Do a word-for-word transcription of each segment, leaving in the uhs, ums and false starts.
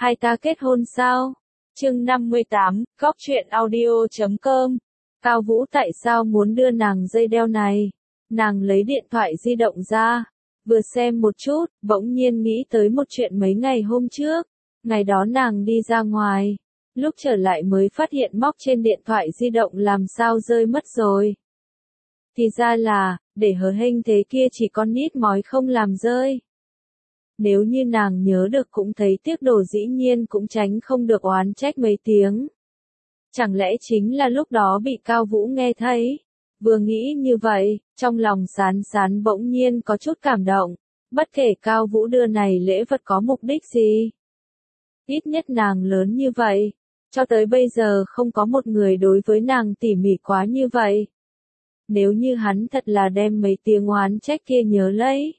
hai ta kết hôn sao? Chương năm mươi tám, góc truyện audio chấm com. Cao Vũ tại sao muốn đưa nàng dây đeo này? Nàng lấy điện thoại di động ra, vừa xem một chút, bỗng nhiên nghĩ tới một chuyện mấy ngày hôm trước. Ngày đó nàng đi ra ngoài, lúc trở lại mới phát hiện móc trên điện thoại di động làm sao rơi mất rồi. Thì ra là, để hờ hênh thế kia chỉ con nít mói không làm rơi. Nếu như nàng nhớ được cũng thấy tiếc đồ, dĩ nhiên cũng tránh không được oán trách mấy tiếng. Chẳng lẽ chính là lúc đó bị Cao Vũ nghe thấy? Vừa nghĩ như vậy, trong lòng Sán Sán bỗng nhiên có chút cảm động. Bất kể Cao Vũ đưa này lễ vật có mục đích gì, ít nhất nàng lớn như vậy, cho tới bây giờ không có một người đối với nàng tỉ mỉ quá như vậy. Nếu như hắn thật là đem mấy tiếng oán trách kia nhớ lấy,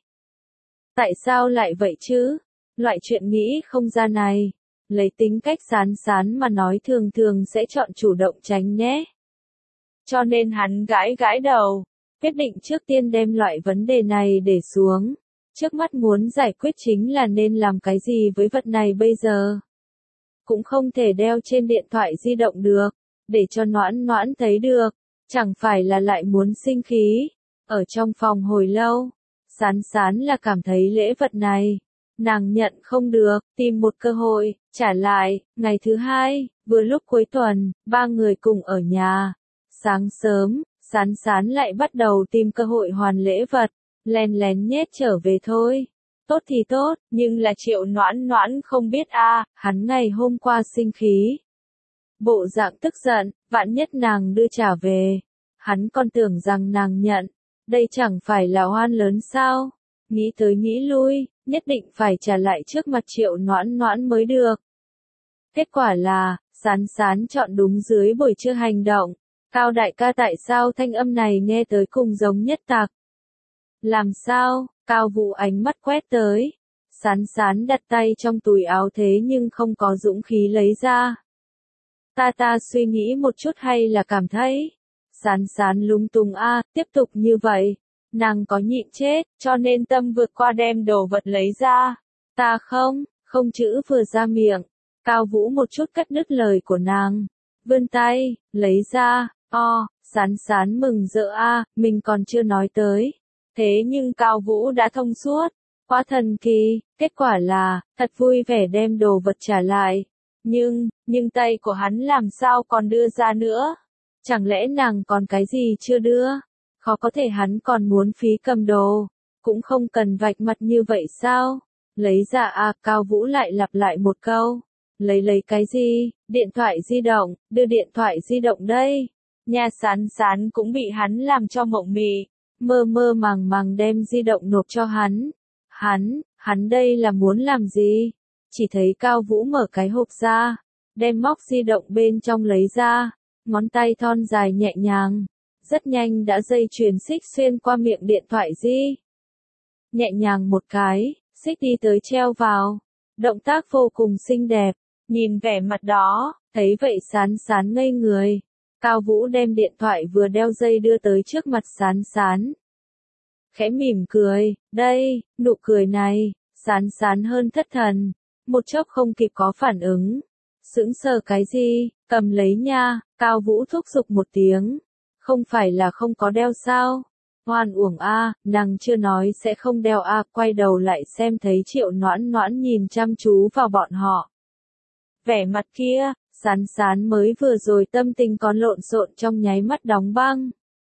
tại sao lại vậy chứ? Loại chuyện nghĩ không ra này, lấy tính cách Sán Sán mà nói thường thường sẽ chọn chủ động tránh nhé. Cho nên hắn gãi gãi đầu, quyết định trước tiên đem loại vấn đề này để xuống. Trước mắt muốn giải quyết chính là nên làm cái gì với vật này bây giờ. Cũng không thể đeo trên điện thoại di động được, để cho Noãn Noãn thấy được, chẳng phải là lại muốn sinh khí. Ở trong phòng hồi lâu, Sán Sán là cảm thấy lễ vật này, nàng nhận không được, tìm một cơ hội, trả lại. Ngày thứ hai, vừa lúc cuối tuần, ba người cùng ở nhà. Sáng sớm, Sán Sán lại bắt đầu tìm cơ hội hoàn lễ vật, len lén nhét trở về thôi. Tốt thì tốt, nhưng là Triệu Noãn Noãn không biết a, à, hắn ngày hôm qua sinh khí. Bộ dạng tức giận, vạn nhất nàng đưa trả về. Hắn còn tưởng rằng nàng nhận, đây chẳng phải là oan lớn sao? Nghĩ tới nghĩ lui, nhất định phải trả lại trước mặt Triệu Noãn Noãn mới được. Kết quả là, Sán Sán chọn đúng dưới buổi trưa hành động. Cao đại ca, tại sao thanh âm này nghe tới cùng giống nhất tạc? Làm sao? Cao Vũ ánh mắt quét tới. Sán Sán đặt tay trong túi áo thế nhưng không có dũng khí lấy ra. Ta ta suy nghĩ một chút hay là cảm thấy. Sán Sán lung tung a, à, tiếp tục như vậy. Nàng có nhịn chết, cho nên tâm vượt qua đem đồ vật lấy ra. Ta không, không chữ vừa ra miệng. Cao Vũ một chút cắt đứt lời của nàng. Vươn tay, lấy ra, o, Sán Sán mừng rỡ a, à, mình còn chưa nói tới. Thế nhưng Cao Vũ đã thông suốt, quá thần kỳ, kết quả là, thật vui vẻ đem đồ vật trả lại. Nhưng, nhưng tay của hắn làm sao còn đưa ra nữa? Chẳng lẽ nàng còn cái gì chưa đưa? Khó có thể hắn còn muốn phí cầm đồ, cũng không cần vạch mặt như vậy sao? Lấy ra à, Cao Vũ lại lặp lại một câu. Lấy lấy cái gì? Điện thoại di động, đưa điện thoại di động đây. Nhà Sán Sán cũng bị hắn làm cho mộng mị. Mơ mơ màng màng đem di động nộp cho hắn. Hắn, hắn đây là muốn làm gì? Chỉ thấy Cao Vũ mở cái hộp ra, đem móc di động bên trong lấy ra, ngón tay thon dài nhẹ nhàng, rất nhanh đã dây chuyền xích xuyên qua miệng điện thoại di. Nhẹ nhàng một cái, xích đi tới treo vào. Động tác vô cùng xinh đẹp, nhìn vẻ mặt đó, thấy vậy Sán Sán ngây người. Cao Vũ đem điện thoại vừa đeo dây đưa tới trước mặt Sán Sán. Khẽ mỉm cười, đây, nụ cười này, Sán Sán hơn thất thần, một chốc không kịp có phản ứng. Sững sờ cái gì, cầm lấy nha, Cao Vũ thúc giục một tiếng. Không phải là không có đeo sao? Hoan uổng a, nàng chưa nói sẽ không đeo a, quay đầu lại xem thấy Triệu Noãn Noãn nhìn chăm chú vào bọn họ. Vẻ mặt kia, Sán Sán mới vừa rồi tâm tình còn lộn xộn trong nháy mắt đóng băng.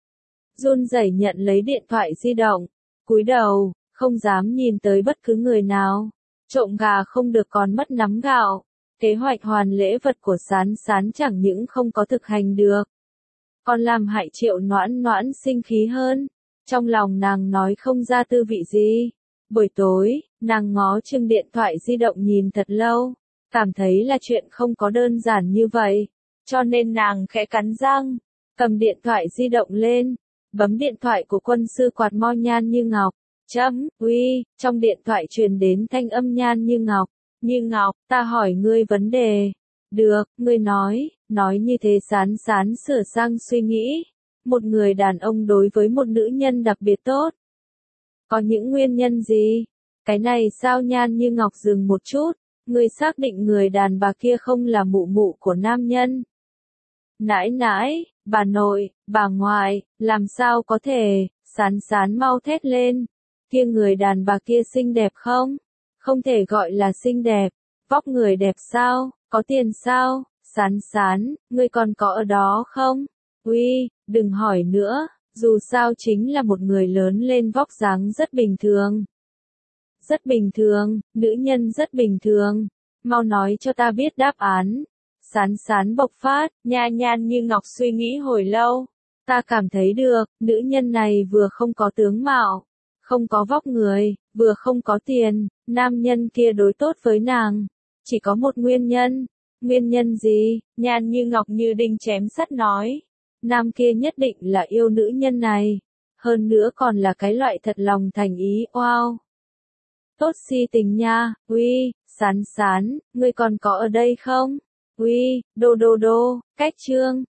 Run rẩy nhận lấy điện thoại di động, cúi đầu, không dám nhìn tới bất cứ người nào. Trộm gà không được còn mất nắm gạo. Kế hoạch hoàn lễ vật của Sán Sán chẳng những không có thực hành được, còn làm hại Triệu Noãn Noãn sinh khí hơn. Trong lòng nàng nói không ra tư vị gì. Buổi tối, nàng ngó chừng điện thoại di động nhìn thật lâu, cảm thấy là chuyện không có đơn giản như vậy. Cho nên nàng khẽ cắn răng, cầm điện thoại di động lên, bấm điện thoại của quân sư Quạt Mo Nhan Như Ngọc. Chấm, uy, trong điện thoại truyền đến thanh âm Nhan Như Ngọc. Như Ngọc, ta hỏi ngươi vấn đề. Được, ngươi nói, nói như thế. Sán Sán sửa sang suy nghĩ. Một người đàn ông đối với một nữ nhân đặc biệt tốt. Có những nguyên nhân gì? Cái này sao? Nhan Như Ngọc dừng một chút, Ngươi xác định người đàn bà kia không là mụ mụ của nam nhân? Nãi nãi, bà nội, bà ngoại, làm sao có thể, Sán Sán mau thét lên. Kia người đàn bà kia xinh đẹp không? Không thể gọi là xinh đẹp. Vóc người đẹp sao? Có tiền sao? Sán Sán, ngươi còn có ở đó không? Uy, đừng hỏi nữa, dù sao chính là một người lớn lên vóc dáng rất bình thường. Rất bình thường, nữ nhân rất bình thường. Mau nói cho ta biết đáp án. Sán Sán bộc phát, Nha Nhan Như Ngọc suy nghĩ hồi lâu. Ta cảm thấy được, nữ nhân này vừa không có tướng mạo, không có vóc người, vừa không có tiền, nam nhân kia đối tốt với nàng. Chỉ có một nguyên nhân. Nguyên nhân gì? Nhan Như Ngọc như đinh chém sắt nói. Nam kia nhất định là yêu nữ nhân này. Hơn nữa còn là cái loại thật lòng thành ý, wow. Tốt si tình nha, uy, Sán Sán, ngươi còn có ở đây không? Uy, đô đô đô, cách chương.